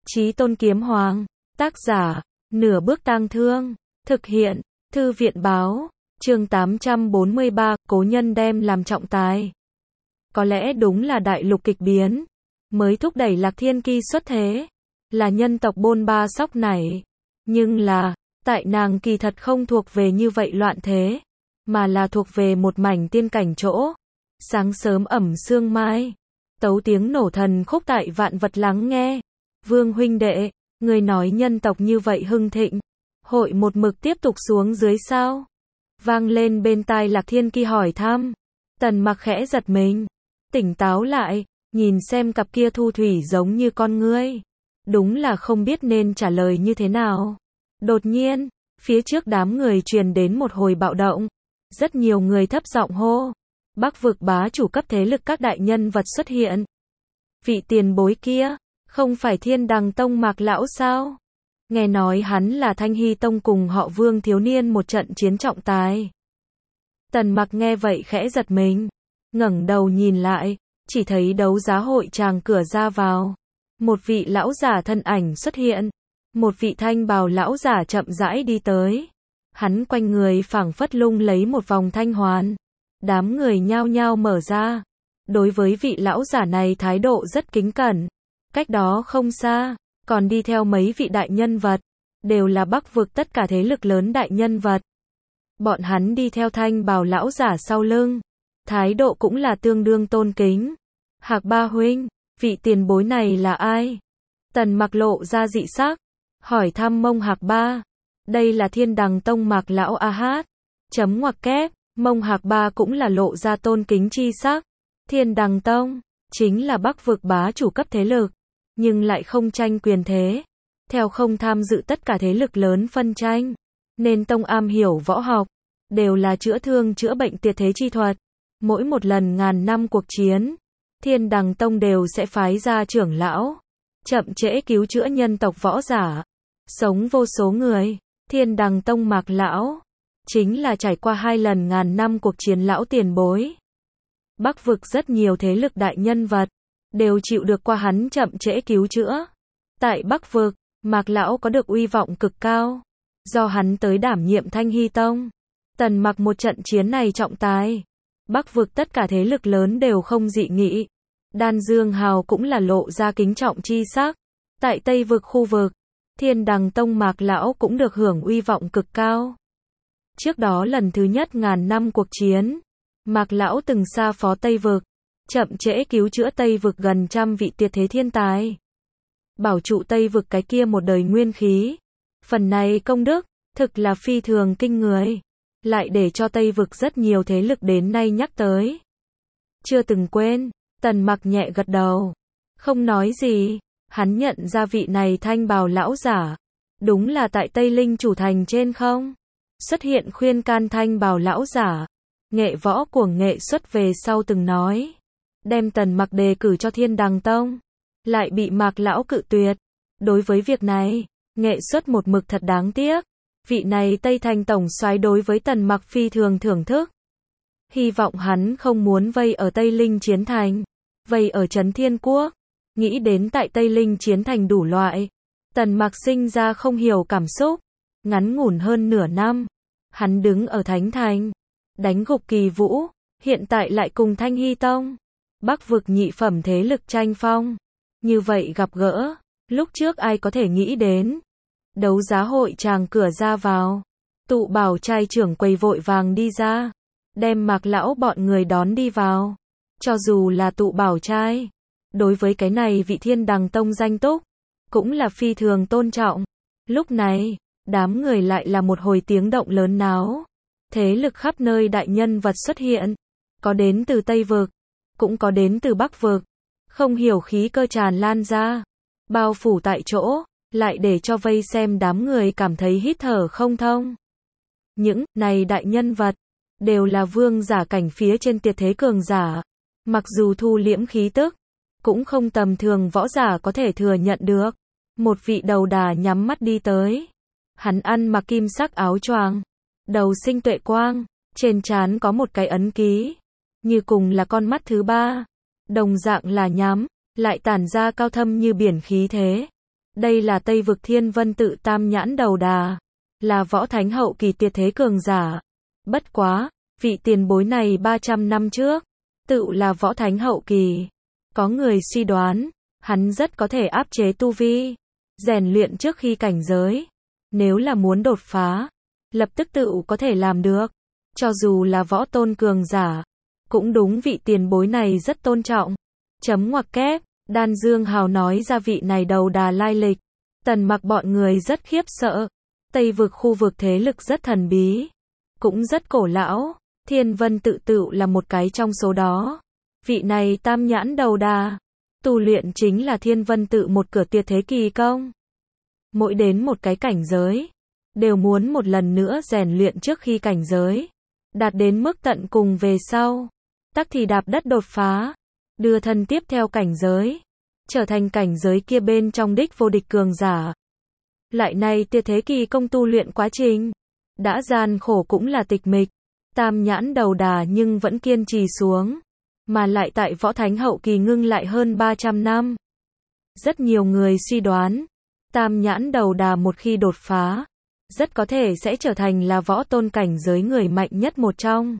Chí Tôn Kiếm Hoàng, tác giả, Nửa Bước Tang Thương, thực hiện, Thư viện Báo, chương 843, cố nhân đem làm trọng tài. Có lẽ đúng là đại lục kịch biến, mới thúc đẩy Lạc Thiên Ki xuất thế, là nhân tộc bôn ba sóc nảy, nhưng là, tại nàng kỳ thật không thuộc về như vậy loạn thế, mà là thuộc về một mảnh tiên cảnh chỗ. Sáng sớm ẩm sương mai, tấu tiếng nổ thần khúc tại vạn vật lắng nghe. Vương huynh đệ, người nói nhân tộc như vậy hưng thịnh, hội một mực tiếp tục xuống dưới sao? Vang lên bên tai Lạc Thiên Ki hỏi thăm. Tần Mặc khẽ giật mình, tỉnh táo lại, nhìn xem cặp kia thu thủy giống như con ngươi, đúng là không biết nên trả lời như thế nào. Đột nhiên, phía trước đám người truyền đến một hồi bạo động, rất nhiều người thấp giọng hô, Bắc vực bá chủ cấp thế lực các đại nhân vật xuất hiện. Vị tiền bối kia, không phải Thiên Đằng Tông Mạc lão sao? Nghe nói hắn là Thanh Hy Tông cùng họ Vương thiếu niên một trận chiến trọng tài. Tần Mặc nghe vậy khẽ giật mình, ngẩng đầu nhìn lại, chỉ thấy đấu giá hội tràng cửa ra vào, một vị lão giả thân ảnh xuất hiện, một vị thanh bào lão giả chậm rãi đi tới. Hắn quanh người phảng phất lung lấy một vòng thanh hoàn, đám người nhao nhao mở ra, đối với vị lão giả này thái độ rất kính cẩn. Cách đó không xa, còn đi theo mấy vị đại nhân vật, đều là Bắc vực tất cả thế lực lớn đại nhân vật. Bọn hắn đi theo thanh bào lão giả sau lưng, thái độ cũng là tương đương tôn kính. Hạc Ba huynh, vị tiền bối này là ai? Tần Mặc lộ ra dị sắc, hỏi thăm Mông Hạc Ba. Đây là Thiên Đằng Tông Mạc lão a hát. Chấm ngoặc kép, Mông Hạc Ba cũng là lộ ra tôn kính chi sắc. Thiên Đằng Tông chính là Bắc vực bá chủ cấp thế lực, nhưng lại không tranh quyền thế, theo không tham dự tất cả thế lực lớn phân tranh, nên tông am hiểu võ học, đều là chữa thương chữa bệnh tuyệt thế chi thuật. Mỗi một lần ngàn năm cuộc chiến, Thiên Đằng Tông đều sẽ phái ra trưởng lão, chậm trễ cứu chữa nhân tộc võ giả, sống vô số người. Thiên Đằng Tông Mạc lão chính là trải qua 2 lần ngàn năm cuộc chiến lão tiền bối. Bắc vực rất nhiều thế lực đại nhân vật đều chịu được qua hắn chậm trễ cứu chữa. Tại Bắc vực, Mạc lão có được uy vọng cực cao, do hắn tới đảm nhiệm Thanh Hy Tông. Tần Mặc một trận chiến này trọng tài, Bắc vực tất cả thế lực lớn đều không dị nghị. Đan Dương Hào cũng là lộ ra kính trọng chi sắc. Tại Tây vực khu vực, Thiên Đằng Tông Mạc lão cũng được hưởng uy vọng cực cao. Trước đó lần thứ nhất ngàn năm cuộc chiến, Mạc lão từng xa phó Tây vực, chậm trễ cứu chữa Tây vực gần 100 vị tuyệt thế thiên tài, bảo trụ Tây vực cái kia một đời nguyên khí. Phần này công đức thực là phi thường kinh người, lại để cho Tây vực rất nhiều thế lực đến nay nhắc tới. Chưa từng quên. Tần Mặc nhẹ gật đầu, không nói gì. Hắn nhận ra vị này thanh bào lão giả, đúng là tại Tây Linh chủ thành trên không xuất hiện khuyên can thanh bào lão giả. Nghệ võ cuồng nghệ xuất về sau từng nói, đem Tần Mặc đề cử cho Thiên Đằng Tông, lại bị Mạc lão cự tuyệt. Đối với việc này, nghệ xuất một mực thật đáng tiếc. Vị này Tây Thành tổng soái đối với Tần Mặc phi thường thưởng thức, hy vọng hắn không muốn vây ở Tây Linh chiến thành, vây ở Trấn Thiên Quốc. Nghĩ đến tại Tây Linh chiến thành đủ loại, Tần Mặc sinh ra không hiểu cảm xúc. Ngắn ngủn hơn nửa năm, hắn đứng ở Thánh Thành, đánh gục Kỳ Vũ, hiện tại lại cùng Thanh Hy Tông, Bắc vực nhị phẩm thế lực tranh phong. Như vậy gặp gỡ, lúc trước ai có thể nghĩ đến. Đấu giá hội tràng cửa ra vào, Tụ Bảo trai trưởng quầy vội vàng đi ra, đem Mạc lão bọn người đón đi vào. Cho dù là Tụ Bảo trai, đối với cái này vị Thiên Đằng Tông danh túc, cũng là phi thường tôn trọng. Lúc này, đám người lại là một hồi tiếng động lớn náo. Thế lực khắp nơi đại nhân vật xuất hiện, có đến từ Tây vực, cũng có đến từ Bắc vực. Không hiểu khí cơ tràn lan ra, bao phủ tại chỗ, lại để cho vây xem đám người cảm thấy hít thở không thông. Những này đại nhân vật đều là vương giả cảnh phía trên tuyệt thế cường giả, mặc dù thu liễm khí tức, cũng không tầm thường võ giả có thể thừa nhận được. Một vị đầu đà nhắm mắt đi tới, hắn ăn mặc kim sắc áo choàng, đầu sinh tuệ quang, trên trán có một cái ấn ký, như cùng là con mắt thứ ba, đồng dạng là nhắm, lại tản ra cao thâm như biển khí thế. Đây là Tây vực Thiên Vân tự Tam Nhãn Đầu Đà, là võ thánh hậu kỳ tuyệt thế cường giả. Bất quá, vị tiền bối này 300 năm trước, tự là võ thánh hậu kỳ. Có người suy đoán, hắn rất có thể áp chế tu vi, rèn luyện trước khi cảnh giới. Nếu là muốn đột phá, lập tức tự có thể làm được. Cho dù là võ tôn cường giả, cũng đúng vị tiền bối này rất tôn trọng. Chấm ngoặc kép, Đan Dương Hào nói ra vị này đầu đà lai lịch. Tần Mặc bọn người rất khiếp sợ. Tây vực khu vực thế lực rất thần bí, cũng rất cổ lão. Thiên Vân tự là một cái trong số đó. Vị này Tam Nhãn Đầu Đà, tu luyện chính là Thiên Vân tự một cửa tuyệt thế kỳ công. Mỗi đến một cái cảnh giới, đều muốn một lần nữa rèn luyện trước khi cảnh giới đạt đến mức tận cùng về sau, tắc thì đạp đất đột phá, đưa thân tiếp theo cảnh giới, trở thành cảnh giới kia bên trong đích vô địch cường giả. Lại này tuyệt thế kỳ công tu luyện quá trình, đã gian khổ cũng là tịch mịch. Tam Nhãn Đầu Đà nhưng vẫn kiên trì xuống, mà lại tại võ thánh hậu kỳ ngưng lại hơn 300 năm. Rất nhiều người suy đoán, Tam Nhãn Đầu Đà một khi đột phá, rất có thể sẽ trở thành là võ tôn cảnh giới người mạnh nhất một trong.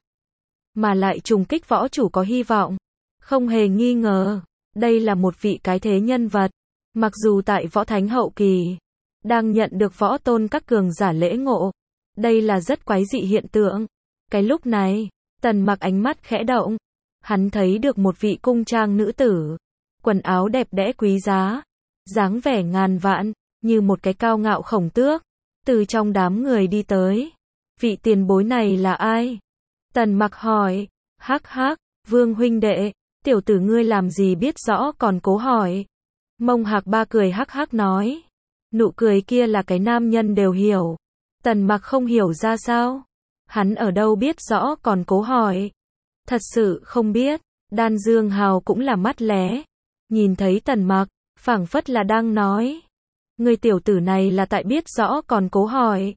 Mà lại trùng kích võ chủ có hy vọng. Không hề nghi ngờ, đây là một vị cái thế nhân vật. Mặc dù tại võ thánh hậu kỳ, đang nhận được võ tôn các cường giả lễ ngộ. Đây là rất quái dị hiện tượng. Cái lúc này, Tần Mặc ánh mắt khẽ động. Hắn thấy được một vị cung trang nữ tử. Quần áo đẹp đẽ quý giá. Dáng vẻ ngàn vạn, như một cái cao ngạo khổng tước. Từ trong đám người đi tới. Vị tiền bối này là ai? Tần Mặc hỏi. Hắc hắc, Vương huynh đệ, tiểu tử ngươi làm gì biết rõ còn cố hỏi. Mông Hạc Ba cười hắc hắc nói. Nụ cười kia là cái nam nhân đều hiểu. Tần Mặc không hiểu ra sao. Hắn ở đâu biết rõ còn cố hỏi. Thật sự không biết. Đan Dương Hào cũng là mắt lé. Nhìn thấy Tần Mặc, phảng phất là đang nói. Người tiểu tử này là tại biết rõ còn cố hỏi.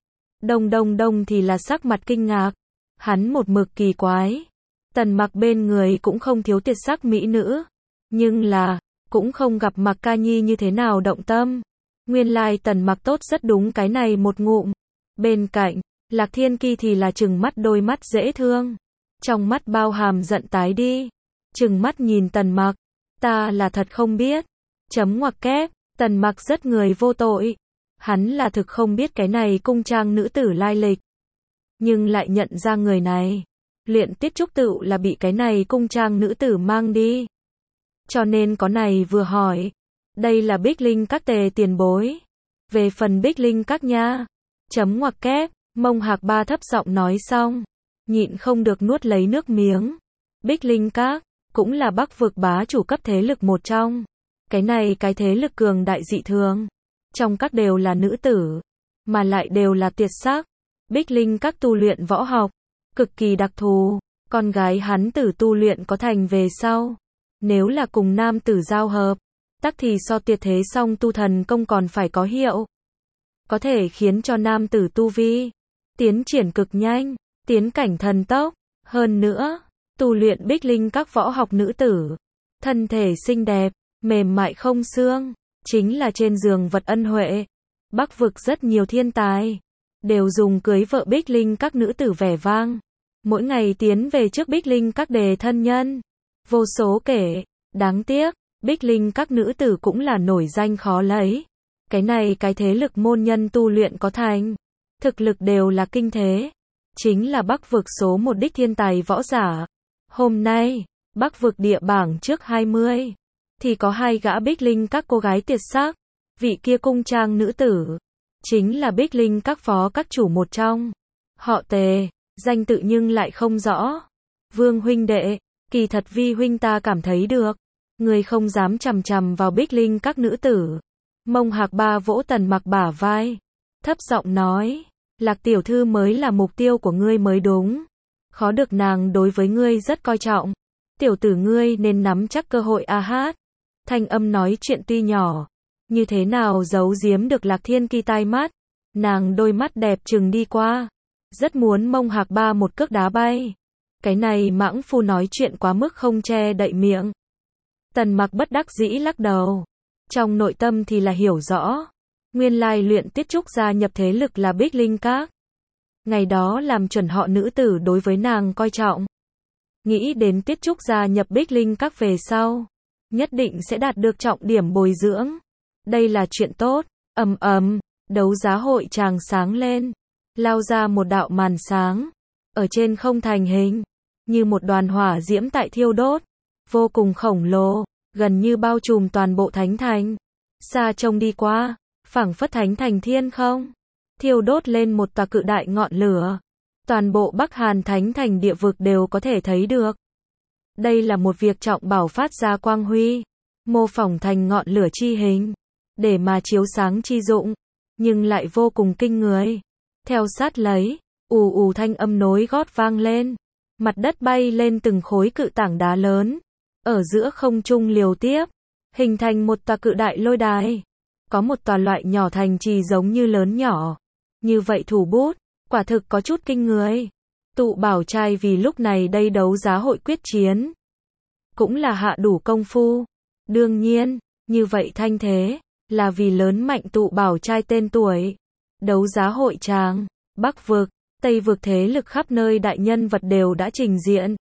Đông thì là sắc mặt kinh ngạc. Hắn một mực kỳ quái. Tần Mặc bên người cũng không thiếu tuyệt sắc mỹ nữ. Nhưng là, cũng không gặp Mặc Ca Nhi như thế nào động tâm. Nguyên lai Tần Mặc tốt rất đúng cái này một ngụm. Bên cạnh, Lạc Thiên Ki thì là trừng mắt đôi mắt dễ thương. Trong mắt bao hàm giận tái đi. Trừng mắt nhìn Tần Mặc. Ta là thật không biết. Chấm ngoặc kép, Tần Mặc rất người vô tội. Hắn là thực không biết cái này cung trang nữ tử lai lịch. Nhưng lại nhận ra người này. Luyện Tiết Trúc tự là bị cái này cung trang nữ tử mang đi. Cho nên có này vừa hỏi. Đây là Bích Linh các tề tiền bối. Về phần Bích Linh các nha. Chấm ngoặc kép, Mông Hạc Ba thấp giọng nói xong. Nhịn không được nuốt lấy nước miếng. Bích Linh các, cũng là Bắc vực bá chủ cấp thế lực một trong. Cái này cái thế lực cường đại dị thường. Trong các đều là nữ tử. Mà lại đều là tuyệt sắc. Bích Linh các tu luyện võ học. Cực kỳ đặc thù. Con gái hắn tử tu luyện có thành về sau. Nếu là cùng nam tử giao hợp. Tắc thì so tuyệt thế song tu thần công còn phải có hiệu. Có thể khiến cho nam tử tu vi tiến triển cực nhanh, tiến cảnh thần tốc. Hơn nữa, tu luyện Bích Linh các võ học nữ tử. Thân thể xinh đẹp, mềm mại không xương. Chính là trên giường vật ân huệ. Bắc vực rất nhiều thiên tài. Đều dùng cưới vợ Bích Linh các nữ tử vẻ vang. Mỗi ngày tiến về trước Bích Linh các đề thân nhân. Vô số kể. Đáng tiếc, Bích Linh các nữ tử cũng là nổi danh khó lấy. Cái này cái thế lực môn nhân tu luyện có thành. Thực lực đều là kinh thế. Chính là Bắc vực số một đích thiên tài võ giả. Hôm nay, Bắc vực địa bảng trước 20. Thì có 2 gã Bích Linh các cô gái tuyệt sắc. Vị kia cung trang nữ tử. Chính là Bích Linh các phó các chủ một trong. Họ Tề, danh tự nhưng lại không rõ. Vương huynh đệ, kỳ thật vi huynh ta cảm thấy được. Người không dám chằm chằm vào Bích Linh các nữ tử. Mông Hạc Ba vỗ Tần Mặc bả vai. Thấp giọng nói. Lạc tiểu thư mới là mục tiêu của ngươi mới đúng. Khó được nàng đối với ngươi rất coi trọng. Tiểu tử ngươi nên nắm chắc cơ hội a hát. Thanh âm nói chuyện tuy nhỏ. Như thế nào giấu giếm được Lạc Thiên Ki tai mắt. Nàng đôi mắt đẹp trừng đi qua. Rất muốn Mông Hạc Ba một cước đá bay. Cái này mãng phu nói chuyện quá mức không che đậy miệng. Tần Mặc bất đắc dĩ lắc đầu. trong nội tâm thì là hiểu rõ. Nguyên lai Luyện Tiết Trúc gia nhập thế lực là Bích Linh Các. Ngày đó làm chuẩn họ nữ tử đối với nàng coi trọng. Nghĩ đến Tiết Trúc gia nhập Bích Linh Các về sau, nhất định sẽ đạt được trọng điểm bồi dưỡng. Đây là chuyện tốt. Đấu giá hội tràng sáng lên, lao ra một đạo màn sáng, ở trên không thành hình, như một đoàn hỏa diễm tại thiêu đốt, vô cùng khổng lồ, gần như bao trùm toàn bộ thánh thành. Xa trông đi qua, phảng phất thánh thành thiên không, thiêu đốt lên một tòa cự đại ngọn lửa. Toàn bộ Bắc Hàn thánh thành địa vực đều có thể thấy được. Đây là một việc trọng bảo phát ra quang huy, mô phỏng thành ngọn lửa chi hình, để mà chiếu sáng chi dụng, nhưng lại vô cùng kinh người. Theo sát lấy, ù ù thanh âm nối gót vang lên, mặt đất bay lên từng khối cự tảng đá lớn, ở giữa không trung liều tiếp, hình thành một tòa cự đại lôi đài. Có một tòa loại nhỏ thành trì giống như lớn nhỏ. Như vậy thủ bút, quả thực có chút kinh người. Tụ Bảo trai vì lúc này đây đấu giá hội quyết chiến, cũng là hạ đủ công phu. Đương nhiên, như vậy thanh thế, là vì lớn mạnh Tụ Bảo trai tên tuổi. Đấu giá hội tràng, Bắc vực, Tây vực thế lực khắp nơi đại nhân vật đều đã trình diện.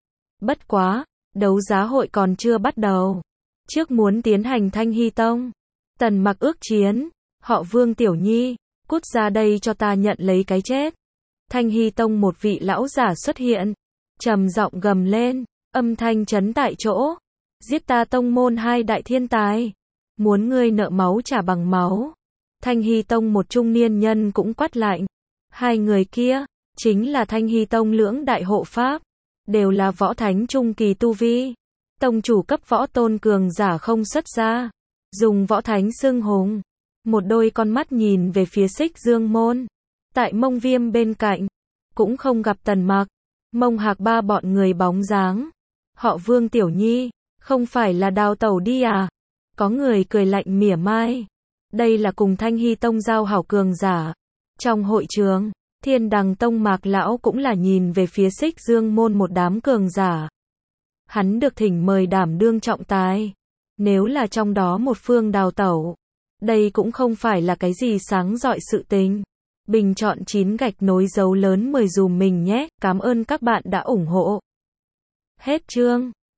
Bất quá, đấu giá hội còn chưa bắt đầu. Trước muốn tiến hành Thanh Hy Tông. Tần Mặc ước chiến, họ Vương Tiểu Nhi, cút ra đây cho ta nhận lấy cái chết. Thanh Hy Tông một vị lão giả xuất hiện, trầm giọng gầm lên, âm thanh chấn tại chỗ. Giết ta tông môn hai đại thiên tài. Muốn ngươi nợ máu trả bằng máu. Thanh Hy Tông một trung niên nhân cũng quát lạnh. Hai người kia, chính là Thanh Hy Tông lưỡng đại hộ pháp. Đều là võ thánh trung kỳ tu vi. Tông chủ cấp võ tôn cường giả không xuất ra. Dùng võ thánh xưng hùng. Một đôi con mắt nhìn về phía Xích Dương môn. Tại Mông Viêm bên cạnh, cũng không gặp Tần Mặc, Mông Hạc ba bọn người bóng dáng. Họ Vương Tiểu Nhi, không phải là đào tẩu đi à? Có người cười lạnh mỉa mai. Đây là cùng Thanh Hy Tông giao hảo cường giả. Trong hội trường, Thiên Đằng Tông Mạc lão cũng là nhìn về phía Xích Dương môn một đám cường giả. Hắn được thỉnh mời đảm đương trọng tài. Nếu là trong đó một phương đào tẩu, đây cũng không phải là cái gì sáng rọi sự tình. Bình chọn 9 gạch nối dấu lớn 10 dùm mình nhé. Cảm ơn các bạn đã ủng hộ. Hết chương.